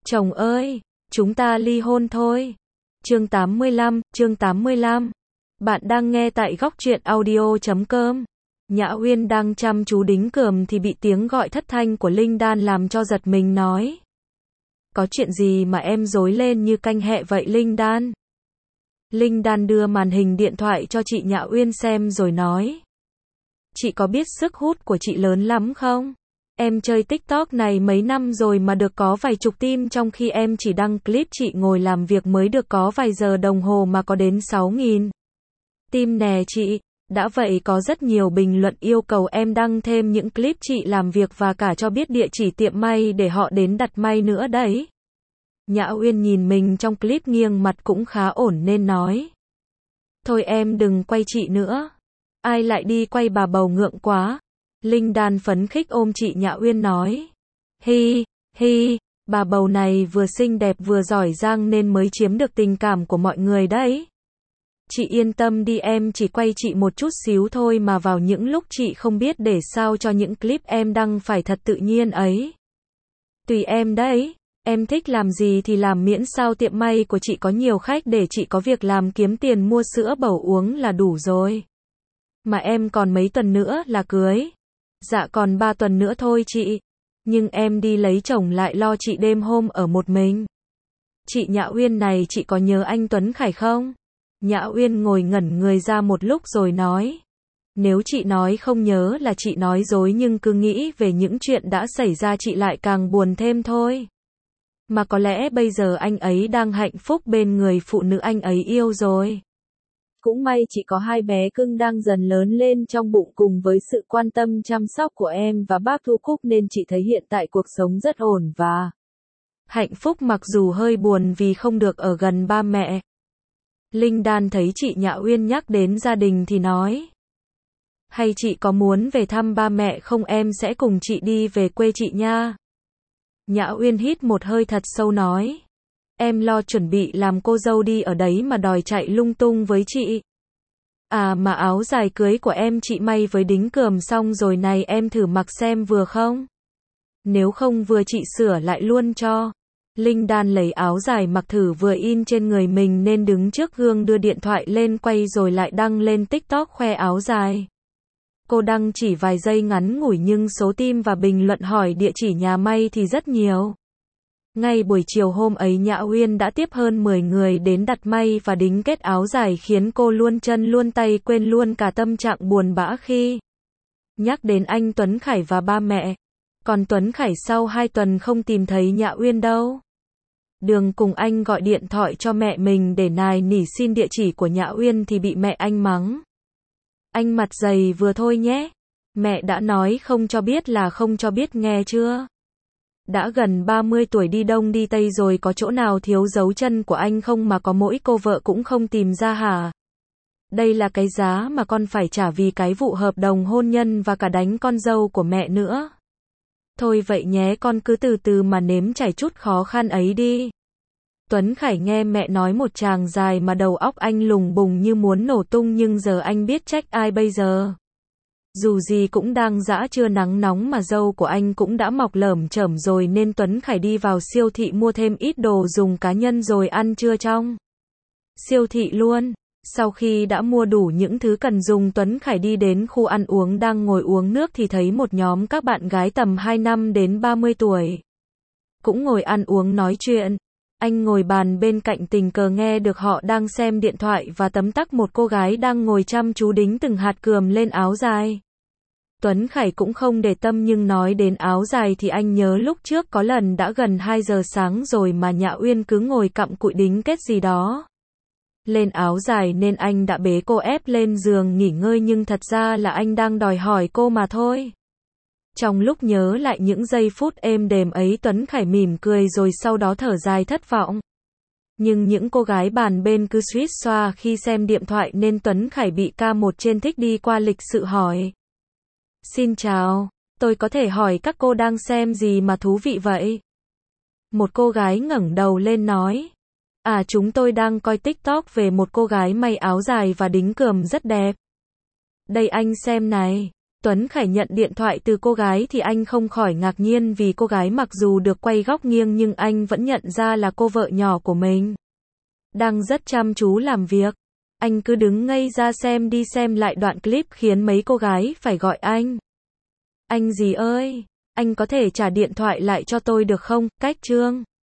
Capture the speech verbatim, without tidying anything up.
Chồng ơi, chúng ta ly hôn thôi. Chương tám mươi lăm, chương tám mươi lăm. Bạn đang nghe tại góc truyện audio chấm com. Nhã Uyên đang chăm chú đính cườm thì bị tiếng gọi thất thanh của Linh Đan làm cho giật mình nói. Có chuyện gì mà em rối lên như canh hẹ vậy Linh Đan? Linh Đan đưa màn hình điện thoại cho chị Nhã Uyên xem rồi nói. Chị có biết sức hút của chị lớn lắm không? Em chơi TikTok này mấy năm rồi mà được có vài chục tim, trong khi em chỉ đăng clip chị ngồi làm việc mới được có vài giờ đồng hồ mà có đến sáu nghìn tim nè chị. Đã vậy có rất nhiều bình luận yêu cầu em đăng thêm những clip chị làm việc và cả cho biết địa chỉ tiệm may để họ đến đặt may nữa đấy. Nhã Uyên nhìn mình trong clip nghiêng mặt cũng khá ổn nên nói. Thôi em đừng quay chị nữa. Ai lại đi quay bà bầu ngượng quá. Linh Đan phấn khích ôm chị Nhã Uyên nói. Hi, hi, bà bầu này vừa xinh đẹp vừa giỏi giang nên mới chiếm được tình cảm của mọi người đấy. Chị yên tâm đi, em chỉ quay chị một chút xíu thôi mà vào những lúc chị không biết để sao cho những clip em đăng phải thật tự nhiên ấy. Tùy em đấy, em thích làm gì thì làm miễn sao tiệm may của chị có nhiều khách để chị có việc làm kiếm tiền mua sữa bầu uống là đủ rồi. Mà em còn mấy tuần nữa là cưới. Dạ còn ba tuần nữa thôi chị. Nhưng em đi lấy chồng lại lo chị đêm hôm ở một mình. Chị Nhã Uyên này, chị có nhớ anh Tuấn Khải không? Nhã Uyên ngồi ngẩn người ra một lúc rồi nói. Nếu chị nói không nhớ là chị nói dối, nhưng cứ nghĩ về những chuyện đã xảy ra chị lại càng buồn thêm thôi. Mà có lẽ bây giờ anh ấy đang hạnh phúc bên người phụ nữ anh ấy yêu rồi. Cũng may chị có hai bé cưng đang dần lớn lên trong bụng, cùng với sự quan tâm chăm sóc của em và bác Thu Cúc nên chị thấy hiện tại cuộc sống rất ổn và hạnh phúc, mặc dù hơi buồn vì không được ở gần ba mẹ. Linh Đan thấy chị Nhã Uyên nhắc đến gia đình thì nói. Hay chị có muốn về thăm ba mẹ không, em sẽ cùng chị đi về quê chị nha. Nhã Uyên hít một hơi thật sâu nói. Em lo chuẩn bị làm cô dâu đi ở đấy mà đòi chạy lung tung với chị. À mà áo dài cưới của em chị may với đính cườm xong rồi này, em thử mặc xem vừa không? Nếu không vừa chị sửa lại luôn cho. Linh Đan lấy áo dài mặc thử vừa in trên người mình nên đứng trước gương đưa điện thoại lên quay rồi lại đăng lên TikTok khoe áo dài. Cô đăng chỉ vài giây ngắn ngủi nhưng số tim và bình luận hỏi địa chỉ nhà may thì rất nhiều. Ngay buổi chiều hôm ấy Nhã Uyên đã tiếp hơn mười người đến đặt may và đính kết áo dài, khiến cô luôn chân luôn tay, quên luôn cả tâm trạng buồn bã khi nhắc đến anh Tuấn Khải và ba mẹ. Còn Tuấn Khải sau hai tuần không tìm thấy Nhã Uyên đâu. Đường cùng anh gọi điện thoại cho mẹ mình để nài nỉ xin địa chỉ của Nhã Uyên thì bị mẹ anh mắng. Anh mặt dày vừa thôi nhé. Mẹ đã nói không cho biết là không cho biết, nghe chưa? Đã gần ba mươi tuổi đi đông đi tây rồi, có chỗ nào thiếu dấu chân của anh không mà có mỗi cô vợ cũng không tìm ra hả? Đây là cái giá mà con phải trả vì cái vụ hợp đồng hôn nhân và cả đánh con dâu của mẹ nữa. Thôi vậy nhé, con cứ từ từ mà nếm trải chút khó khăn ấy đi. Tuấn Khải nghe mẹ nói một tràng dài mà đầu óc anh lùng bùng như muốn nổ tung, nhưng giờ anh biết trách ai bây giờ. Dù gì cũng đang dã trưa nắng nóng mà dâu của anh cũng đã mọc lởm chởm rồi, nên Tuấn Khải đi vào siêu thị mua thêm ít đồ dùng cá nhân rồi ăn trưa trong siêu thị luôn. Sau khi đã mua đủ những thứ cần dùng, Tuấn Khải đi đến khu ăn uống, đang ngồi uống nước thì thấy một nhóm các bạn gái tầm hai mươi lăm đến ba mươi tuổi. Cũng ngồi ăn uống nói chuyện. Anh ngồi bàn bên cạnh tình cờ nghe được họ đang xem điện thoại và tấm tắc một cô gái đang ngồi chăm chú đính từng hạt cườm lên áo dài. Tuấn Khải cũng không để tâm, nhưng nói đến áo dài thì anh nhớ lúc trước có lần đã gần hai giờ sáng rồi mà Nhã Uyên cứ ngồi cặm cụi đính kết gì đó lên áo dài nên anh đã bế cô ép lên giường nghỉ ngơi, nhưng thật ra là anh đang đòi hỏi cô mà thôi. Trong lúc nhớ lại những giây phút êm đềm ấy, Tuấn Khải mỉm cười rồi sau đó thở dài thất vọng. Nhưng những cô gái bàn bên cứ suýt xoa khi xem điện thoại nên Tuấn Khải bị ca một trên thích đi qua lịch sự hỏi. Xin chào, tôi có thể hỏi các cô đang xem gì mà thú vị vậy? Một cô gái ngẩng đầu lên nói. À, chúng tôi đang coi TikTok về một cô gái may áo dài và đính cườm rất đẹp. Đây anh xem này. Tuấn Khải nhận điện thoại từ cô gái thì anh không khỏi ngạc nhiên vì cô gái mặc dù được quay góc nghiêng nhưng anh vẫn nhận ra là cô vợ nhỏ của mình. Đang rất chăm chú làm việc. Anh cứ đứng ngây ra xem đi xem lại đoạn clip khiến mấy cô gái phải gọi anh. Anh gì ơi, anh có thể trả điện thoại lại cho tôi được không? Cách Trương